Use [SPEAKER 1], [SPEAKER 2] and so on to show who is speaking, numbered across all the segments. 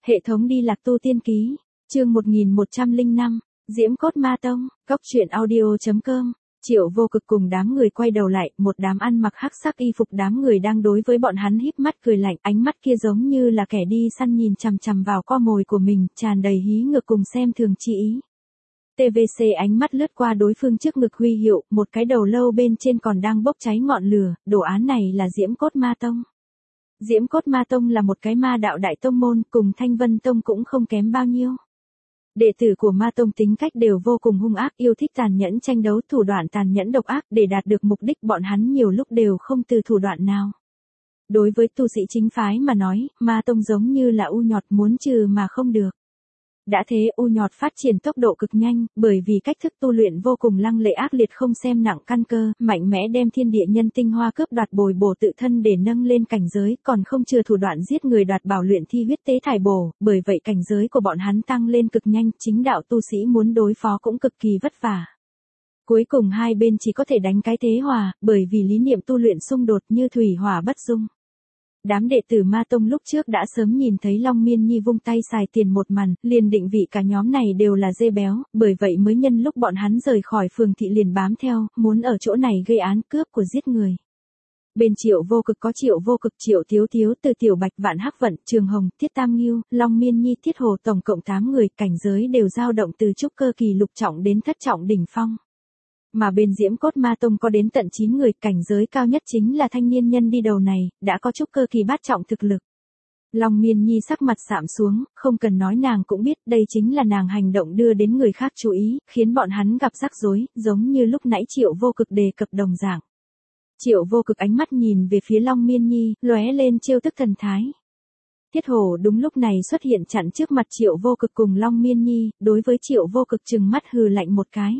[SPEAKER 1] Hệ thống đi lạc tu tiên ký, chương 1105, Diễm Cốt Ma Tông, Cốc truyện audio.com. Triệu Vô Cực cùng đám người quay đầu lại, một đám ăn mặc hắc sắc y phục đám người đang đối với bọn hắn híp mắt cười lạnh, ánh mắt kia giống như là kẻ đi săn nhìn chằm chằm vào con mồi của mình, tràn đầy hí ngược cùng xem thường chi ý. TVC ánh mắt lướt qua đối phương trước ngực huy hiệu, một cái đầu lâu bên trên còn đang bốc cháy ngọn lửa, đồ án này là Diễm Cốt Ma Tông. Diễm Cốt Ma Tông là một cái ma đạo đại tông môn, cùng Thanh Vân Tông cũng không kém bao nhiêu. Đệ tử của Ma Tông tính cách đều vô cùng hung ác, yêu thích tàn nhẫn tranh đấu, thủ đoạn tàn nhẫn độc ác, để đạt được mục đích bọn hắn nhiều lúc đều không từ thủ đoạn nào. Đối với tu sĩ chính phái mà nói, Ma Tông giống như là u nhọt muốn trừ mà không được. Đã thế u nhọt phát triển tốc độ cực nhanh, bởi vì cách thức tu luyện vô cùng lăng lệ ác liệt không xem nặng căn cơ, mạnh mẽ đem thiên địa nhân tinh hoa cướp đoạt bồi bổ tự thân để nâng lên cảnh giới, còn không chừa thủ đoạn giết người đoạt bảo luyện thi huyết tế thải bổ, bởi vậy cảnh giới của bọn hắn tăng lên cực nhanh, chính đạo tu sĩ muốn đối phó cũng cực kỳ vất vả. Cuối cùng hai bên chỉ có thể đánh cái thế hòa, bởi vì lý niệm tu luyện xung đột như thủy hỏa bất dung. Đám đệ tử Ma Tông lúc trước đã sớm nhìn thấy Long Miên Nhi vung tay xài tiền một màn, liền định vị cả nhóm này đều là dê béo, bởi vậy mới nhân lúc bọn hắn rời khỏi phường thị liền bám theo, muốn ở chỗ này gây án cướp của giết người. Bên Triệu Vô Cực có Triệu Vô Cực, Triệu Thiếu Thiếu, Từ Tiểu Bạch, Vạn Hắc Vận, Trường Hồng, Thiết Tam Ngưu, Long Miên Nhi, Thiết Hồ, tổng cộng 8 người, cảnh giới đều dao động từ trúc cơ kỳ lục trọng đến thất trọng đỉnh phong. Mà bên Diễm Cốt Ma Tông có đến tận 9 người, cảnh giới cao nhất chính là thanh niên nhân đi đầu này, đã có trúc cơ kỳ bát trọng thực lực. Long Miên Nhi sắc mặt sạm xuống, không cần nói nàng cũng biết, đây chính là nàng hành động đưa đến người khác chú ý, khiến bọn hắn gặp rắc rối, giống như lúc nãy Triệu Vô Cực đề cập đồng dạng. Triệu Vô Cực ánh mắt nhìn về phía Long Miên Nhi, lóe lên chiêu tức thần thái. Thiết Hổ đúng lúc này xuất hiện chặn trước mặt Triệu Vô Cực cùng Long Miên Nhi, đối với Triệu Vô Cực trừng mắt hừ lạnh một cái.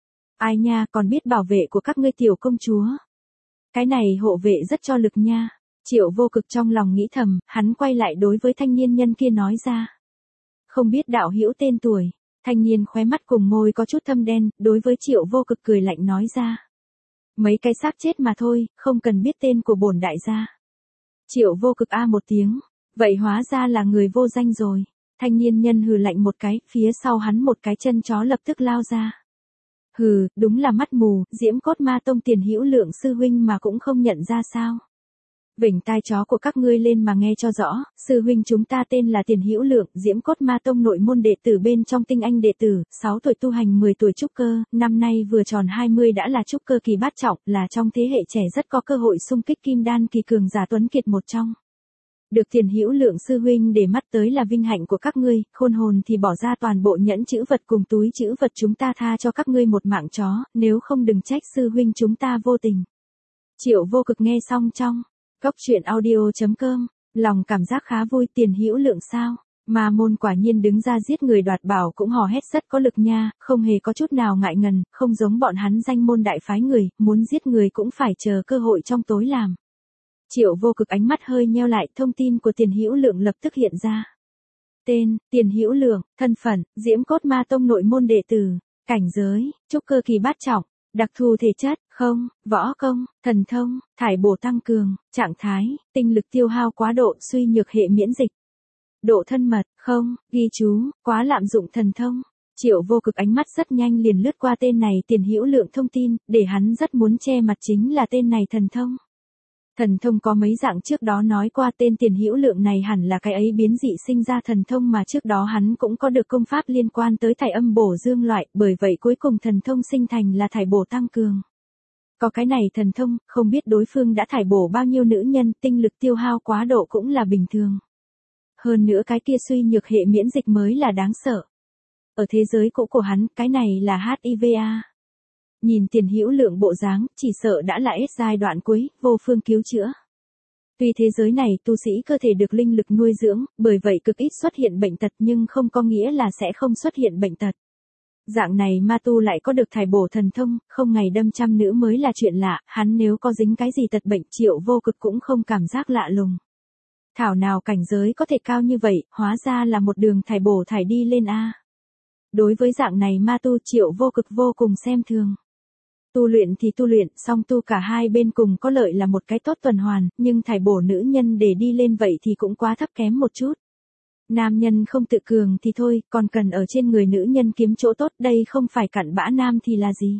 [SPEAKER 1] Ai nha, còn biết bảo vệ của các ngươi tiểu công chúa. Cái này hộ vệ rất cho lực nha. Triệu Vô Cực trong lòng nghĩ thầm, hắn quay lại đối với thanh niên nhân kia nói ra. Không biết đạo hữu tên tuổi, thanh niên khóe mắt cùng môi có chút thâm đen, đối với Triệu Vô Cực cười lạnh nói ra. Mấy cái xác chết mà thôi, không cần biết tên của bổn đại gia. Triệu Vô Cực a một tiếng, vậy hóa ra là người vô danh rồi. Thanh niên nhân hừ lạnh một cái, phía sau hắn một cái chân chó lập tức lao ra. Hừ, đúng là mắt mù, Diễm Cốt Ma Tông Tiền Hữu Lượng sư huynh mà cũng không nhận ra sao. Vểnh tai chó của các ngươi lên mà nghe cho rõ, sư huynh chúng ta tên là Tiền Hữu Lượng, Diễm Cốt Ma Tông nội môn đệ tử bên trong tinh anh đệ tử, 6 tuổi tu hành 10 tuổi trúc cơ, năm nay vừa tròn 20 đã là trúc cơ kỳ bát trọng, là trong thế hệ trẻ rất có cơ hội xung kích kim đan kỳ cường giả tuấn kiệt một trong. Được Tiền Hữu Lượng sư huynh để mắt tới là vinh hạnh của các ngươi, khôn hồn thì bỏ ra toàn bộ nhẫn chữ vật cùng túi chữ vật chúng ta tha cho các ngươi một mạng chó, nếu không đừng trách sư huynh chúng ta vô tình. Triệu Vô Cực nghe xong trong Cốc truyện audio.com, lòng cảm giác khá vui. Tiền Hữu Lượng sao? Ma môn quả nhiên đứng ra giết người đoạt bảo cũng hò hét rất có lực nha, không hề có chút nào ngại ngần, không giống bọn hắn danh môn đại phái người, muốn giết người cũng phải chờ cơ hội trong tối làm. Triệu Vô Cực ánh mắt hơi nheo lại, thông tin của Tiền Hữu Lượng lập tức hiện ra. Tên, Tiền Hữu Lượng, thân phận, Diễm Cốt Ma Tông nội môn đệ tử, cảnh giới, trúc cơ kỳ bát trọng, đặc thù thể chất, không, võ công, thần thông, thải bổ tăng cường, trạng thái, tinh lực tiêu hao quá độ, suy nhược hệ miễn dịch. Độ thân mật, không, ghi chú, quá lạm dụng thần thông. Triệu Vô Cực ánh mắt rất nhanh liền lướt qua tên này Tiền Hữu Lượng thông tin, để hắn rất muốn che mặt chính là tên này thần thông. Thần thông có mấy dạng trước đó nói qua, tên Tiền Hữu Lượng này hẳn là cái ấy biến dị sinh ra thần thông mà trước đó hắn cũng có được công pháp liên quan tới thải âm bổ dương loại, bởi vậy cuối cùng thần thông sinh thành là thải bổ tăng cường. Có cái này thần thông, không biết đối phương đã thải bổ bao nhiêu nữ nhân, tinh lực tiêu hao quá độ cũng là bình thường. Hơn nữa cái kia suy nhược hệ miễn dịch mới là đáng sợ. Ở thế giới cũ của hắn, cái này là HIVA. Nhìn Tiền Hữu Lượng bộ dáng, chỉ sợ đã là S giai đoạn cuối, vô phương cứu chữa. Tuy thế giới này tu sĩ cơ thể được linh lực nuôi dưỡng, bởi vậy cực ít xuất hiện bệnh tật nhưng không có nghĩa là sẽ không xuất hiện bệnh tật. Dạng này ma tu lại có được thải bổ thần thông, không ngày đâm trăm nữ mới là chuyện lạ, hắn nếu có dính cái gì tật bệnh Triệu Vô Cực cũng không cảm giác lạ lùng. Thảo nào cảnh giới có thể cao như vậy, hóa ra là một đường thải bổ thải đi lên a. Đối với dạng này ma tu Triệu Vô Cực vô cùng xem thường. Tu luyện thì tu luyện, song tu cả hai bên cùng có lợi là một cái tốt tuần hoàn, nhưng thải bổ nữ nhân để đi lên vậy thì cũng quá thấp kém một chút. Nam nhân không tự cường thì thôi, còn cần ở trên người nữ nhân kiếm chỗ tốt, đây không phải cặn bã nam thì là gì?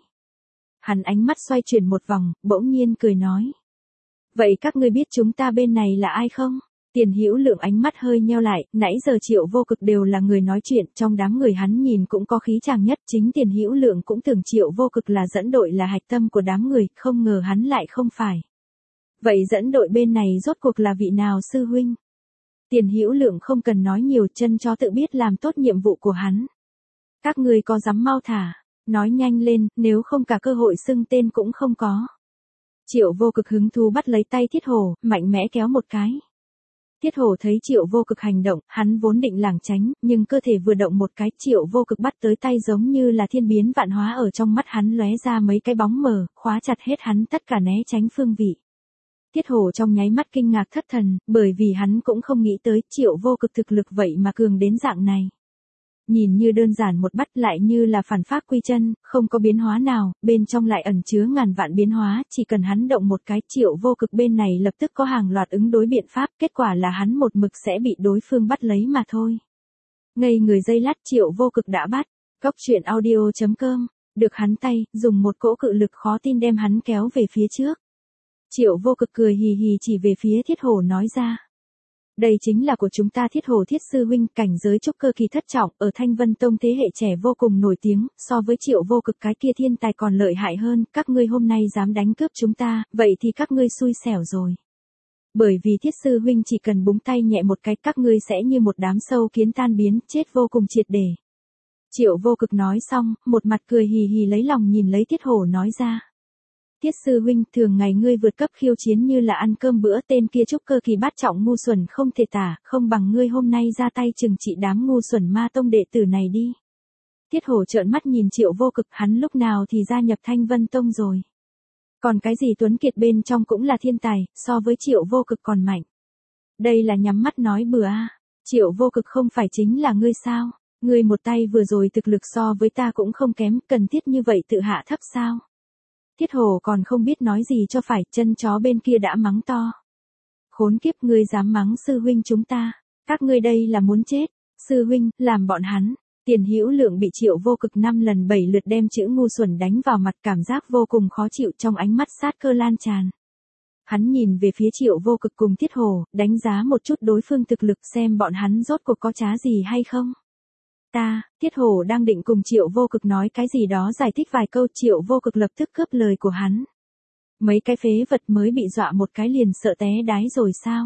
[SPEAKER 1] Hắn ánh mắt xoay chuyển một vòng, bỗng nhiên cười nói. Vậy các ngươi biết chúng ta bên này là ai không? Tiền Hữu Lượng ánh mắt hơi nheo lại, nãy giờ Triệu Vô Cực đều là người nói chuyện, trong đám người hắn nhìn cũng có khí chàng nhất, chính Tiền Hữu Lượng cũng tưởng Triệu Vô Cực là dẫn đội là hạch tâm của đám người, không ngờ hắn lại không phải. Vậy dẫn đội bên này rốt cuộc là vị nào sư huynh? Tiền Hữu Lượng không cần nói nhiều, chân chó tự biết làm tốt nhiệm vụ của hắn. Các ngươi có dám mau thả, nói nhanh lên, nếu không cả cơ hội xưng tên cũng không có. Triệu Vô Cực hứng thú bắt lấy tay Thiết Hổ, mạnh mẽ kéo một cái. Thiết Hổ thấy Triệu Vô Cực hành động, hắn vốn định lảng tránh, nhưng cơ thể vừa động một cái, Triệu Vô Cực bắt tới tay giống như là thiên biến vạn hóa, ở trong mắt hắn lóe ra mấy cái bóng mờ, khóa chặt hết hắn tất cả né tránh phương vị. Thiết Hổ trong nháy mắt kinh ngạc thất thần, bởi vì hắn cũng không nghĩ tới Triệu Vô Cực thực lực vậy mà cường đến dạng này. Nhìn như đơn giản một bắt lại như là phản pháp quy chân, không có biến hóa nào, bên trong lại ẩn chứa ngàn vạn biến hóa, chỉ cần hắn động một cái, Triệu Vô Cực bên này lập tức có hàng loạt ứng đối biện pháp, kết quả là hắn một mực sẽ bị đối phương bắt lấy mà thôi. Ngây người giây lát, Triệu Vô Cực đã bắt. Cóc truyện audio.com, được hắn tay, dùng một cỗ cự lực khó tin đem hắn kéo về phía trước. Triệu Vô Cực cười hì hì chỉ về phía Thiết Hổ nói ra. Đây chính là của chúng ta Thiết Hổ Thiết sư huynh, cảnh giới trúc cơ kỳ thất trọng, ở Thanh Vân Tông thế hệ trẻ vô cùng nổi tiếng, so với Triệu Vô Cực cái kia thiên tài còn lợi hại hơn, các ngươi hôm nay dám đánh cướp chúng ta, vậy thì các ngươi xui xẻo rồi. Bởi vì Thiết sư huynh chỉ cần búng tay nhẹ một cái, các ngươi sẽ như một đám sâu kiến tan biến, chết vô cùng triệt để. Triệu Vô Cực nói xong, một mặt cười hì hì lấy lòng nhìn lấy Thiết Hổ nói ra. Thiết sư huynh, thường ngày ngươi vượt cấp khiêu chiến như là ăn cơm bữa, tên kia trúc cơ kỳ bát trọng ngu xuẩn không thể tả, không bằng ngươi hôm nay ra tay trừng trị đám ngu xuẩn ma tông đệ tử này đi. Thiết Hổ trợn mắt nhìn Triệu Vô Cực, hắn lúc nào thì gia nhập Thanh Vân Tông rồi. Còn cái gì Tuấn Kiệt bên trong cũng là thiên tài, so với Triệu Vô Cực còn mạnh. Đây là nhắm mắt nói bừa a. Triệu Vô Cực không phải chính là ngươi sao? Ngươi một tay vừa rồi thực lực so với ta cũng không kém, cần thiết như vậy tự hạ thấp sao? Thiết Hổ còn không biết nói gì cho phải, chân chó bên kia đã mắng to. Khốn kiếp, ngươi dám mắng sư huynh chúng ta, các ngươi đây là muốn chết, sư huynh, làm bọn hắn. Tiền Hữu Lượng bị Triệu Vô Cực 5 lần 7 lượt đem chữ ngu xuẩn đánh vào mặt, cảm giác vô cùng khó chịu, trong ánh mắt sát cơ lan tràn. Hắn nhìn về phía Triệu Vô Cực cùng Thiết Hổ, đánh giá một chút đối phương thực lực xem bọn hắn rốt cuộc có trá gì hay không. Thiết Hổ đang định cùng Triệu Vô Cực nói cái gì đó giải thích vài câu, Triệu Vô Cực lập tức cướp lời của hắn. Mấy cái phế vật mới bị dọa một cái liền sợ té đái rồi sao?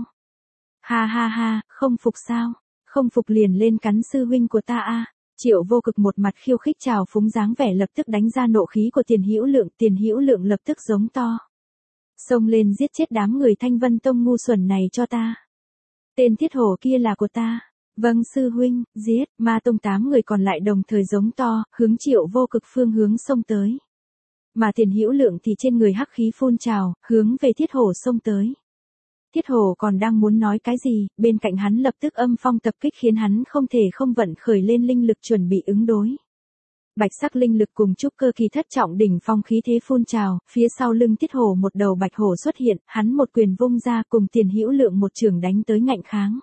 [SPEAKER 1] Ha ha ha, không phục sao? Không phục liền lên cắn sư huynh của ta a. Triệu Vô Cực một mặt khiêu khích trào phúng dáng vẻ lập tức đánh ra nộ khí của Tiền Hữu Lượng lập tức giống to. Xông lên giết chết đám người Thanh Vân Tông ngu xuẩn này cho ta. Tên Thiết Hổ kia là của ta. Vâng sư huynh, giết, ma tông 8 người còn lại đồng thời giống to, hướng Triệu Vô Cực phương hướng xông tới. Mà Tiền Hữu Lượng thì trên người hắc khí phun trào, hướng về Thiết Hổ xông tới. Thiết Hổ còn đang muốn nói cái gì, bên cạnh hắn lập tức âm phong tập kích khiến hắn không thể không vận khởi lên linh lực chuẩn bị ứng đối. Bạch sắc linh lực cùng trúc cơ kỳ thất trọng đỉnh phong khí thế phun trào, phía sau lưng Thiết Hổ một đầu bạch hổ xuất hiện, hắn một quyền vung ra cùng Tiền Hữu Lượng một chưởng đánh tới ngạnh kháng.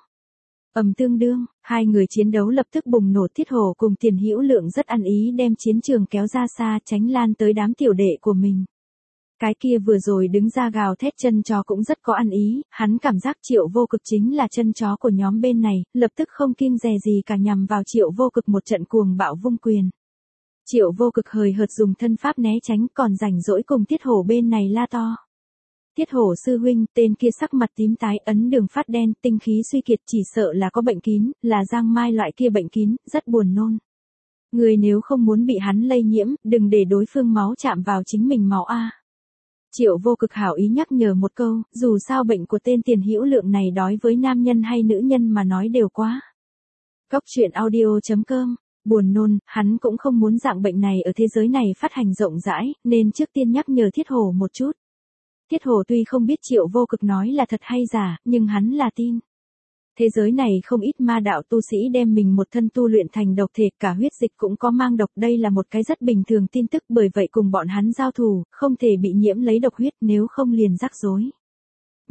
[SPEAKER 1] Tương đương, hai người chiến đấu lập tức bùng nổ, Thiết Hổ cùng Tiền Hữu Lượng rất ăn ý đem chiến trường kéo ra xa tránh lan tới đám tiểu đệ của mình. Cái kia vừa rồi đứng ra gào thét chân chó cũng rất có ăn ý, hắn cảm giác Triệu Vô Cực chính là chân chó của nhóm bên này, lập tức không kiêng dè gì cả nhằm vào Triệu Vô Cực một trận cuồng bạo vung quyền. Triệu Vô Cực hời hợt dùng thân pháp né tránh, còn rảnh rỗi cùng Thiết Hổ bên này la to. Thiết Hổ sư huynh, tên kia sắc mặt tím tái, ấn đường phát đen, tinh khí suy kiệt, chỉ sợ là có bệnh kín, là giang mai loại kia bệnh kín, rất buồn nôn. Người nếu không muốn bị hắn lây nhiễm, đừng để đối phương máu chạm vào chính mình máu a. Triệu Vô Cực hảo ý nhắc nhở một câu, dù sao bệnh của tên Tiền Hữu Lượng này đối với nam nhân hay nữ nhân mà nói đều quá. Cóc truyện audio.com, buồn nôn, hắn cũng không muốn dạng bệnh này ở thế giới này phát hành rộng rãi, nên trước tiên nhắc nhở Thiết Hổ một chút. Thiết Hổ tuy không biết Triệu Vô Cực nói là thật hay giả, nhưng hắn là tin. Thế giới này không ít ma đạo tu sĩ đem mình một thân tu luyện thành độc thể, cả huyết dịch cũng có mang độc, đây là một cái rất bình thường tin tức, bởi vậy cùng bọn hắn giao thủ, không thể bị nhiễm lấy độc huyết, nếu không liền rắc rối.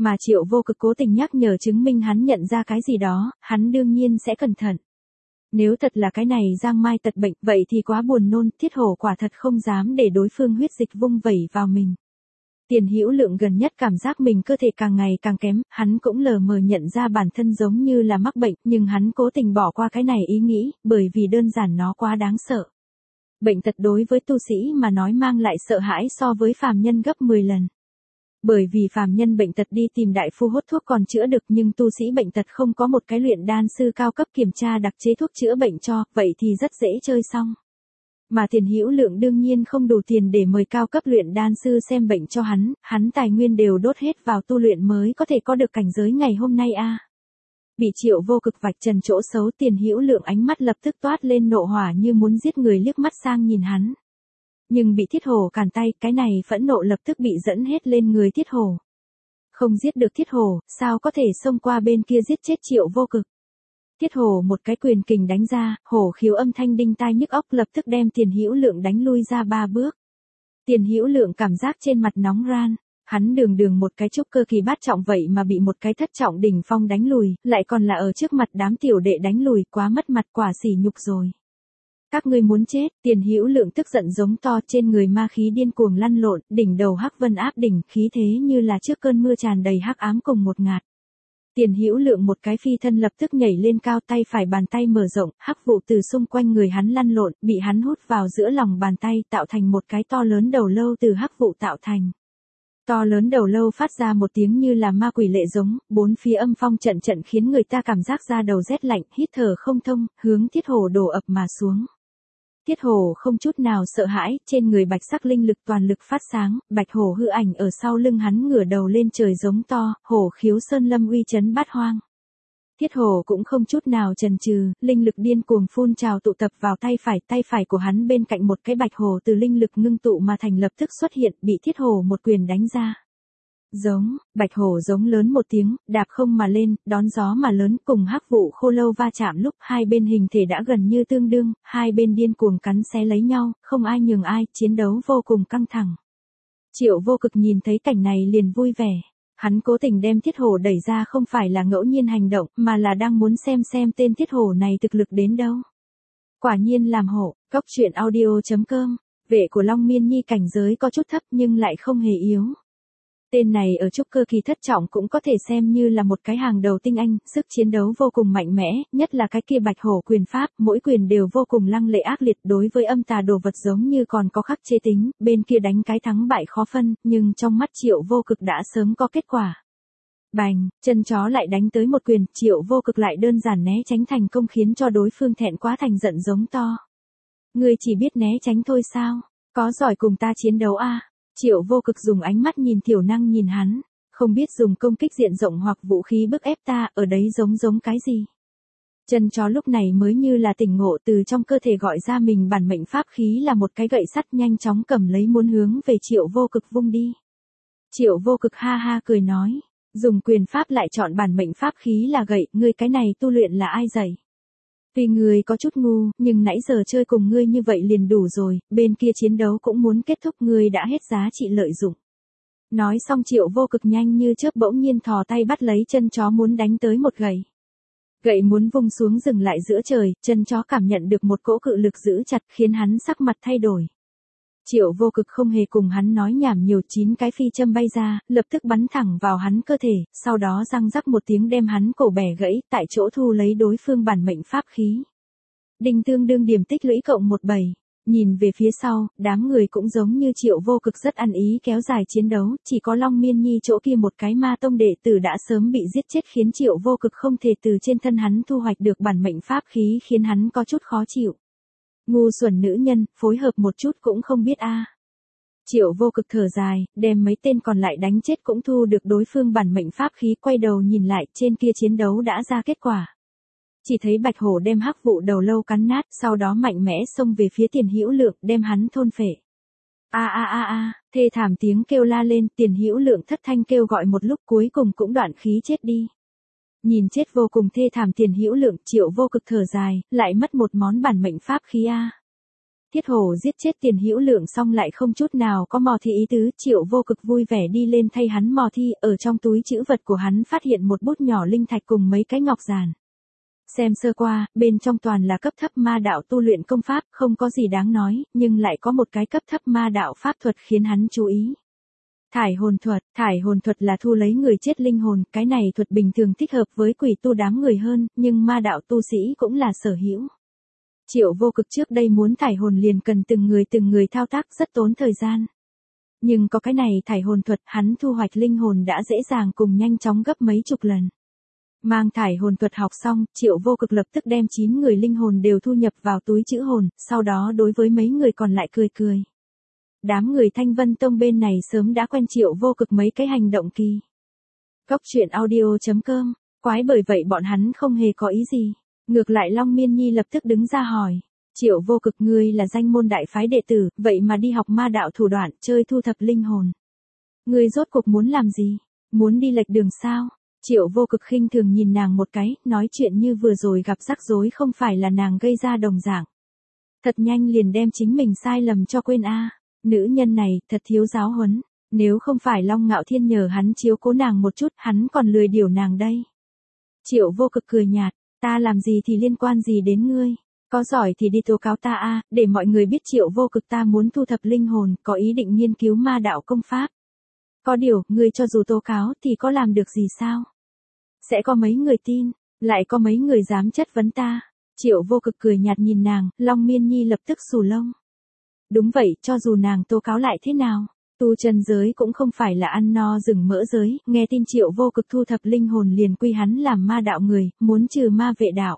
[SPEAKER 1] Mà Triệu Vô Cực cố tình nhắc nhở chứng minh hắn nhận ra cái gì đó, hắn đương nhiên sẽ cẩn thận. Nếu thật là cái này Giang Mai tật bệnh, vậy thì quá buồn nôn, Thiết Hổ quả thật không dám để đối phương huyết dịch vung vẩy vào mình. Tiền Hữu Lượng gần nhất cảm giác mình cơ thể càng ngày càng kém, hắn cũng lờ mờ nhận ra bản thân giống như là mắc bệnh, nhưng hắn cố tình bỏ qua cái này ý nghĩ, bởi vì đơn giản nó quá đáng sợ. Bệnh tật đối với tu sĩ mà nói mang lại sợ hãi so với phàm nhân gấp 10 lần. Bởi vì phàm nhân bệnh tật đi tìm đại phu hốt thuốc còn chữa được, nhưng tu sĩ bệnh tật không có một cái luyện đan sư cao cấp kiểm tra đặc chế thuốc chữa bệnh cho, vậy thì rất dễ chơi xong. Mà Tiền Hữu Lượng đương nhiên không đủ tiền để mời cao cấp luyện đan sư xem bệnh cho hắn tài nguyên đều đốt hết vào tu luyện mới có thể có được cảnh giới ngày hôm nay a. Bị Triệu Vô Cực vạch trần chỗ xấu, Tiền Hữu Lượng ánh mắt lập tức toát lên nộ hỏa như muốn giết người, liếc mắt sang nhìn hắn. Nhưng bị Thiết Hổ cản tay, cái này phẫn nộ lập tức bị dẫn hết lên người Thiết Hổ. Không giết được Thiết Hổ, sao có thể xông qua bên kia giết chết Triệu Vô Cực. Thiết Hổ một cái quyền kình đánh ra, hổ khiếu âm thanh đinh tai nhức óc lập tức đem Tiền Hữu Lượng đánh lui ra 3 bước. Tiền Hữu Lượng cảm giác trên mặt nóng ran, hắn đường một cái trúc cơ kỳ bát trọng vậy mà bị một cái thất trọng đỉnh phong đánh lùi, lại còn là ở trước mặt đám tiểu đệ đánh lùi, quá mất mặt, quả sỉ nhục rồi. Các ngươi muốn chết, Tiền Hữu Lượng tức giận giống to, trên người ma khí điên cuồng lăn lộn, đỉnh đầu hắc vân áp đỉnh, khí thế như là trước cơn mưa tràn đầy hắc ám cùng một ngạt. Tiền Hữu Lượng một cái phi thân lập tức nhảy lên cao, tay phải bàn tay mở rộng, hắc vụ từ xung quanh người hắn lăn lộn, bị hắn hút vào giữa lòng bàn tay, tạo thành một cái to lớn đầu lâu từ hắc vụ tạo thành. To lớn đầu lâu phát ra một tiếng như là ma quỷ lệ giống, bốn phía âm phong trận khiến người ta cảm giác da đầu rét lạnh, hít thở không thông, hướng Thiết Hổ đổ ập mà xuống. Thiết Hổ không chút nào sợ hãi, trên người bạch sắc linh lực toàn lực phát sáng, bạch hổ hư ảnh ở sau lưng hắn ngửa đầu lên trời giống to, hổ khiếu sơn lâm uy chấn bát hoang. Thiết Hổ cũng không chút nào chần chừ, linh lực điên cuồng phun trào tụ tập vào tay phải của hắn bên cạnh một cái bạch hổ từ linh lực ngưng tụ mà thành lập tức xuất hiện, bị Thiết Hổ một quyền đánh ra. Giống, bạch hổ giống lớn một tiếng, đạp không mà lên, đón gió mà lớn, cùng hắc vụ khô lâu va chạm lúc hai bên hình thể đã gần như tương đương, hai bên điên cuồng cắn xé lấy nhau, không ai nhường ai, chiến đấu vô cùng căng thẳng. Triệu Vô Cực nhìn thấy cảnh này liền vui vẻ. Hắn cố tình đem Thiết Hổ đẩy ra không phải là ngẫu nhiên hành động, mà là đang muốn xem tên Thiết Hổ này thực lực đến đâu. Quả nhiên làm hổ, goctruyện.audio.com, vệ của Long Miên Nhi cảnh giới có chút thấp nhưng lại không hề yếu. Tên này ở trúc cơ kỳ thất trọng cũng có thể xem như là một cái hàng đầu tinh anh, sức chiến đấu vô cùng mạnh mẽ, nhất là cái kia bạch hổ quyền pháp, mỗi quyền đều vô cùng lăng lệ ác liệt, đối với âm tà đồ vật giống như còn có khắc chế tính, bên kia đánh cái thắng bại khó phân, nhưng trong mắt Triệu Vô Cực đã sớm có kết quả. Bành, chân chó lại đánh tới một quyền, Triệu Vô Cực lại đơn giản né tránh thành công khiến cho đối phương thẹn quá thành giận giống to. Ngươi chỉ biết né tránh thôi sao? Có giỏi cùng ta chiến đấu a? Triệu Vô Cực dùng ánh mắt nhìn thiểu năng nhìn hắn, không biết dùng công kích diện rộng hoặc vũ khí bức ép ta, ở đấy giống cái gì? Chân chó lúc này mới như là tỉnh ngộ, từ trong cơ thể gọi ra mình bản mệnh pháp khí là một cái gậy sắt, nhanh chóng cầm lấy muốn hướng về Triệu Vô Cực vung đi. Triệu Vô Cực ha ha cười nói, dùng quyền pháp lại chọn bản mệnh pháp khí là gậy, ngươi cái này tu luyện là ai dạy? Vì ngươi có chút ngu, nhưng nãy giờ chơi cùng ngươi như vậy liền đủ rồi, bên kia chiến đấu cũng muốn kết thúc, ngươi đã hết giá trị lợi dụng. Nói xong Triệu Vô Cực nhanh như chớp bỗng nhiên thò tay bắt lấy chân chó muốn đánh tới một gậy. Gậy muốn vung xuống dừng lại giữa trời, chân chó cảm nhận được một cỗ cự lực giữ chặt khiến hắn sắc mặt thay đổi. Triệu Vô Cực không hề cùng hắn nói nhảm nhiều, 9 cái phi châm bay ra, lập tức bắn thẳng vào hắn cơ thể, sau đó răng rắc một tiếng đem hắn cổ bẻ gãy, tại chỗ thu lấy đối phương bản mệnh pháp khí. Đinh tương đương điểm tích lũy cộng 17. Nhìn về phía sau, đám người cũng giống như Triệu Vô Cực rất ăn ý kéo dài chiến đấu, chỉ có Long Miên Nhi chỗ kia một cái ma tông đệ tử đã sớm bị giết chết khiến Triệu Vô Cực không thể từ trên thân hắn thu hoạch được bản mệnh pháp khí, khiến hắn có chút khó chịu. Ngu xuẩn nữ nhân, phối hợp một chút cũng không biết a. Triệu Vô Cực thở dài, đem mấy tên còn lại đánh chết cũng thu được đối phương bản mệnh pháp khí, quay đầu nhìn lại, trên kia chiến đấu đã ra kết quả. Chỉ thấy bạch hổ đem hắc vụ đầu lâu cắn nát, sau đó mạnh mẽ xông về phía Tiền Hữu Lượng, đem hắn thôn phệ. A, thê thảm tiếng kêu la lên, Tiền Hữu Lượng thất thanh kêu gọi một lúc cuối cùng cũng đoạn khí chết đi. Nhìn chết vô cùng thê thảm Tiền Hữu Lượng, Triệu Vô Cực thở dài, lại mất một món bản mệnh pháp khí a. Thiết hổ giết chết Tiền Hữu Lượng xong lại không chút nào có mò thi ý tứ, Triệu Vô Cực vui vẻ đi lên thay hắn mò thi, ở trong túi trữ vật của hắn phát hiện một bút nhỏ linh thạch cùng mấy cái ngọc giản. Xem sơ qua, bên trong toàn là cấp thấp ma đạo tu luyện công pháp, không có gì đáng nói, nhưng lại có một cái cấp thấp ma đạo pháp thuật khiến hắn chú ý. Thải hồn thuật là thu lấy người chết linh hồn, cái này thuật bình thường thích hợp với quỷ tu đám người hơn, nhưng ma đạo tu sĩ cũng là sở hữu. Triệu Vô Cực trước đây muốn thải hồn liền cần từng người thao tác rất tốn thời gian. Nhưng có cái này thải hồn thuật, hắn thu hoạch linh hồn đã dễ dàng cùng nhanh chóng gấp mấy chục lần. Mang thải hồn thuật học xong, Triệu Vô Cực lập tức đem 9 người linh hồn đều thu nhập vào túi trữ hồn, sau đó đối với mấy người còn lại cười. Đám người Thanh Vân Tông bên này sớm đã quen Triệu Vô Cực mấy cái hành động kỳ. Cốc truyện audio.com, quái bởi vậy bọn hắn không hề có ý gì. Ngược lại Long Miên Nhi lập tức đứng ra hỏi. Triệu Vô Cực, ngươi là danh môn đại phái đệ tử, vậy mà đi học ma đạo thủ đoạn, chơi thu thập linh hồn. Ngươi rốt cuộc muốn làm gì? Muốn đi lệch đường sao? Triệu Vô Cực khinh thường nhìn nàng một cái, nói chuyện như vừa rồi gặp rắc rối không phải là nàng gây ra đồng dạng. Thật nhanh liền đem chính mình sai lầm cho quên a. Nữ nhân này, thật thiếu giáo huấn. Nếu không phải Long Ngạo Thiên nhờ hắn chiếu cố nàng một chút, hắn còn lười điều nàng đây. Triệu Vô Cực cười nhạt, ta làm gì thì liên quan gì đến ngươi. Có giỏi thì đi tố cáo ta a, để mọi người biết Triệu Vô Cực ta muốn thu thập linh hồn, có ý định nghiên cứu ma đạo công pháp. Có điều, ngươi cho dù tố cáo thì có làm được gì sao? Sẽ có mấy người tin, lại có mấy người dám chất vấn ta. Triệu Vô Cực cười nhạt nhìn nàng, Long Miên Nhi lập tức xù lông. Đúng vậy, cho dù nàng tố cáo lại thế nào, tu chân giới cũng không phải là ăn no rừng mỡ giới, nghe tin Triệu Vô Cực thu thập linh hồn liền quy hắn làm ma đạo người, muốn trừ ma vệ đạo.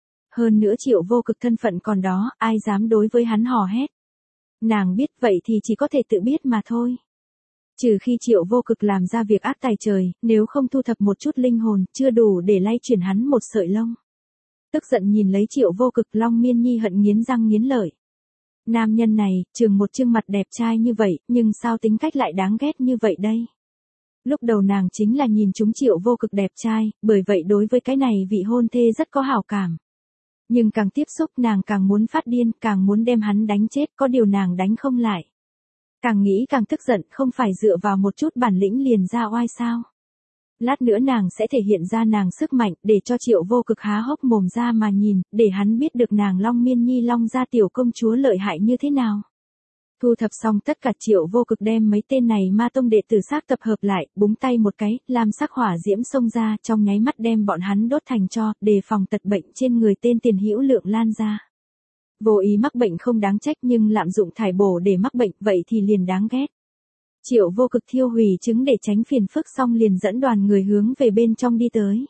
[SPEAKER 1] Hơn nữa Triệu Vô Cực thân phận còn đó, ai dám đối với hắn hò hét. Nàng biết vậy thì chỉ có thể tự biết mà thôi. Trừ khi Triệu Vô Cực làm ra việc ác tài trời, nếu không thu thập một chút linh hồn, chưa đủ để lay chuyển hắn một sợi lông. Tức giận nhìn lấy Triệu Vô Cực, Long Miên Nhi hận nghiến răng nghiến lợi. Nam nhân này, trường một trương mặt đẹp trai như vậy, nhưng sao tính cách lại đáng ghét như vậy đây? Lúc đầu nàng chính là nhìn chúng Triệu Vô Cực đẹp trai, bởi vậy đối với cái này vị hôn thê rất có hảo cảm. Nhưng càng tiếp xúc nàng càng muốn phát điên, càng muốn đem hắn đánh chết, có điều nàng đánh không lại. Càng nghĩ càng tức giận, không phải dựa vào một chút bản lĩnh liền ra oai sao. Lát nữa nàng sẽ thể hiện ra nàng sức mạnh, để cho Triệu Vô Cực há hốc mồm ra mà nhìn, để hắn biết được nàng Long Miên Nhi Long gia tiểu công chúa lợi hại như thế nào. Thu thập xong tất cả, Triệu Vô Cực đem mấy tên này ma tông đệ tử xác tập hợp lại, búng tay một cái, làm sắc hỏa diễm xông ra, trong nháy mắt đem bọn hắn đốt thành tro, đề phòng tật bệnh trên người tên Tiền Hữu Lượng lan ra. Vô ý mắc bệnh không đáng trách, nhưng lạm dụng thải bổ để mắc bệnh, vậy thì liền đáng ghét. Triệu Vô Cực thiêu hủy trứng để tránh phiền phức xong liền dẫn đoàn người hướng về bên trong đi tới.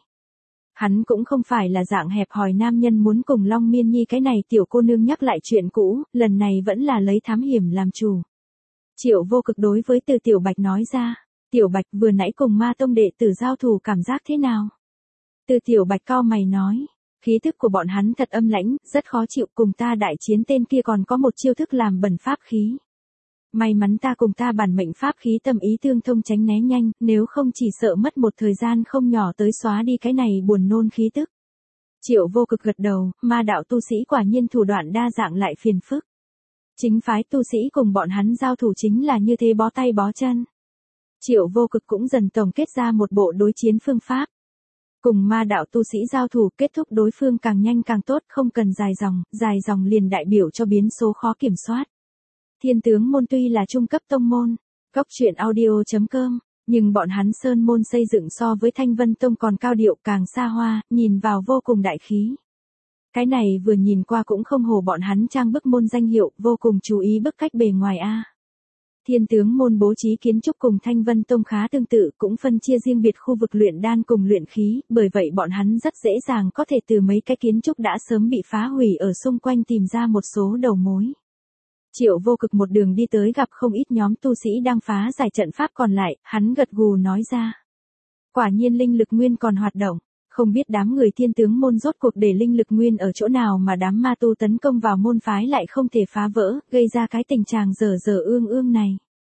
[SPEAKER 1] Hắn cũng không phải là dạng hẹp hòi nam nhân muốn cùng Long Miên Nhi cái này tiểu cô nương nhắc lại chuyện cũ, lần này vẫn là lấy thám hiểm làm chủ. Triệu Vô Cực đối với Từ Tiểu Bạch nói ra, Tiểu Bạch vừa nãy cùng ma tông đệ tử giao thủ cảm giác thế nào? Từ Tiểu Bạch cau mày nói, khí thức của bọn hắn thật âm lãnh, rất khó chịu, cùng ta đại chiến tên kia còn có một chiêu thức làm bẩn pháp khí. May mắn ta cùng ta bản mệnh pháp khí tâm ý tương thông tránh né nhanh, nếu không chỉ sợ mất một thời gian không nhỏ tới xóa đi cái này buồn nôn khí tức. Triệu Vô Cực gật đầu, ma đạo tu sĩ quả nhiên thủ đoạn đa dạng lại phiền phức. Chính phái tu sĩ cùng bọn hắn giao thủ chính là như thế bó tay bó chân. Triệu Vô Cực cũng dần tổng kết ra một bộ đối chiến phương pháp. Cùng ma đạo tu sĩ giao thủ, kết thúc đối phương càng nhanh càng tốt, không cần dài dòng liền đại biểu cho biến số khó kiểm soát. Thiên tướng môn tuy là trung cấp tông môn, cốc truyện audio.com, nhưng bọn hắn sơn môn xây dựng so với Thanh Vân Tông còn cao điệu, càng xa hoa, nhìn vào vô cùng đại khí. Cái này vừa nhìn qua cũng không hổ bọn hắn trang bức môn danh hiệu, vô cùng chú ý bức cách bề ngoài a. Thiên tướng môn bố trí kiến trúc cùng Thanh Vân Tông khá tương tự, cũng phân chia riêng biệt khu vực luyện đan cùng luyện khí, bởi vậy bọn hắn rất dễ dàng có thể từ mấy cái kiến trúc đã sớm bị phá hủy ở xung quanh tìm ra một số đầu mối. Triệu Vô Cực một đường đi tới gặp không ít nhóm tu sĩ đang phá giải trận pháp còn lại, hắn gật gù nói ra. Quả nhiên linh lực nguyên còn hoạt động, không biết đám người thiên tướng môn rốt cuộc để linh lực nguyên ở chỗ nào mà đám ma tu tấn công vào môn phái lại không thể phá vỡ, gây ra cái tình trạng dở ương này.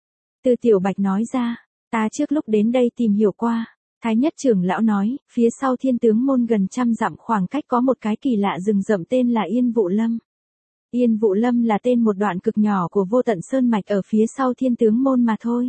[SPEAKER 1] Từ Tiểu Bạch nói ra, ta trước lúc đến đây tìm hiểu qua, Thái Nhất trưởng lão nói, phía sau thiên tướng môn gần 100 dặm khoảng cách có một cái kỳ lạ rừng rậm tên là Yên Vụ Lâm. Yên Vụ Lâm là tên một đoạn cực nhỏ của Vô Tận Sơn Mạch ở phía sau Thiên Tướng Môn mà thôi.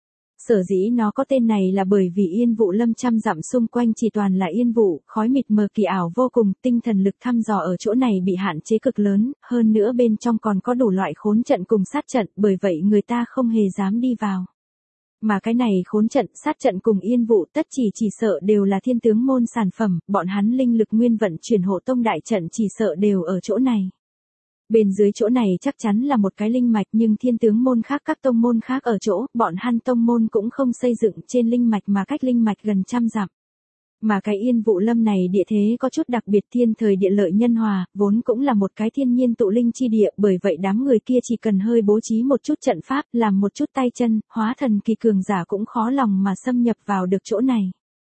[SPEAKER 1] Sở dĩ nó có tên này là bởi vì Yên Vụ Lâm trăm dặm xung quanh chỉ toàn là yên vụ, khói mịt mờ kỳ ảo vô cùng, tinh thần lực thăm dò ở chỗ này bị hạn chế cực lớn, hơn nữa bên trong còn có đủ loại khốn trận cùng sát trận, bởi vậy người ta không hề dám đi vào. Mà cái này khốn trận, sát trận cùng yên vụ tất chỉ sợ đều là Thiên Tướng Môn sản phẩm, bọn hắn linh lực nguyên vận chuyển hộ tông đại trận chỉ sợ đều ở chỗ này. Bên dưới chỗ này chắc chắn là một cái linh mạch nhưng Thiên Tướng Môn khác các tông môn khác ở chỗ, bọn hắn tông môn cũng không xây dựng trên linh mạch mà cách linh mạch gần trăm dặm. Mà cái Yên Vụ Lâm này địa thế có chút đặc biệt, thiên thời địa lợi nhân hòa, vốn cũng là một cái thiên nhiên tụ linh chi địa, bởi vậy đám người kia chỉ cần hơi bố trí một chút trận pháp, làm một chút tay chân, hóa thần kỳ cường giả cũng khó lòng mà xâm nhập vào được chỗ này.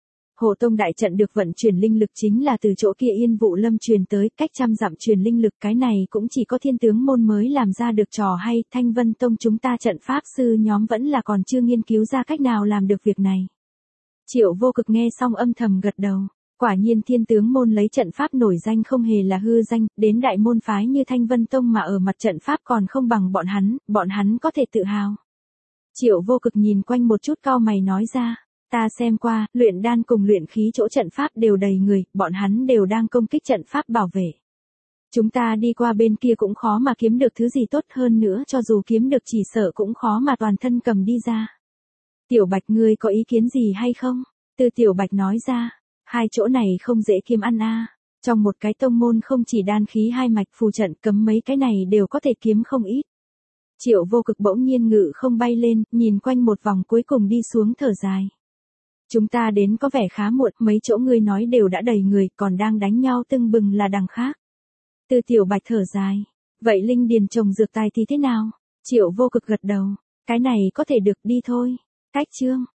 [SPEAKER 1] Hộ tông đại trận được vận chuyển linh lực chính là từ chỗ kia Yên Vụ Lâm truyền tới, cách trăm dặm truyền linh lực, cái này cũng chỉ có Thiên Tướng Môn mới làm ra được trò hay, Thanh Vân Tông chúng ta trận pháp sư nhóm vẫn là còn chưa nghiên cứu ra cách nào làm được việc này. Triệu Vô Cực nghe xong âm thầm gật đầu, quả nhiên Thiên Tướng Môn lấy trận pháp nổi danh không hề là hư danh, đến đại môn phái như Thanh Vân Tông mà ở mặt trận pháp còn không bằng bọn hắn có thể tự hào. Triệu Vô Cực nhìn quanh một chút cau mày nói ra. Ta xem qua, luyện đan cùng luyện khí chỗ trận pháp đều đầy người, bọn hắn đều đang công kích trận pháp bảo vệ. Chúng ta đi qua bên kia cũng khó mà kiếm được thứ gì tốt hơn nữa, cho dù kiếm được chỉ sợ cũng khó mà toàn thân cầm đi ra. Tiểu Bạch ngươi có ý kiến gì hay không? Từ Tiểu Bạch nói ra, hai chỗ này không dễ kiếm ăn a. Trong một cái tông môn không chỉ đan khí hai mạch phù trận cấm mấy cái này đều có thể kiếm không ít. Triệu Vô Cực bỗng nhiên ngự không bay lên, nhìn quanh một vòng cuối cùng đi xuống thở dài. Chúng ta đến có vẻ khá muộn, mấy chỗ ngươi nói đều đã đầy người, còn đang đánh nhau tưng bừng là đằng khác. Từ Tiểu Bạch thở dài. Vậy linh điền trồng dược tài thì thế nào? Triệu Vô Cực gật đầu. Cái này có thể được, đi thôi. Cách chương.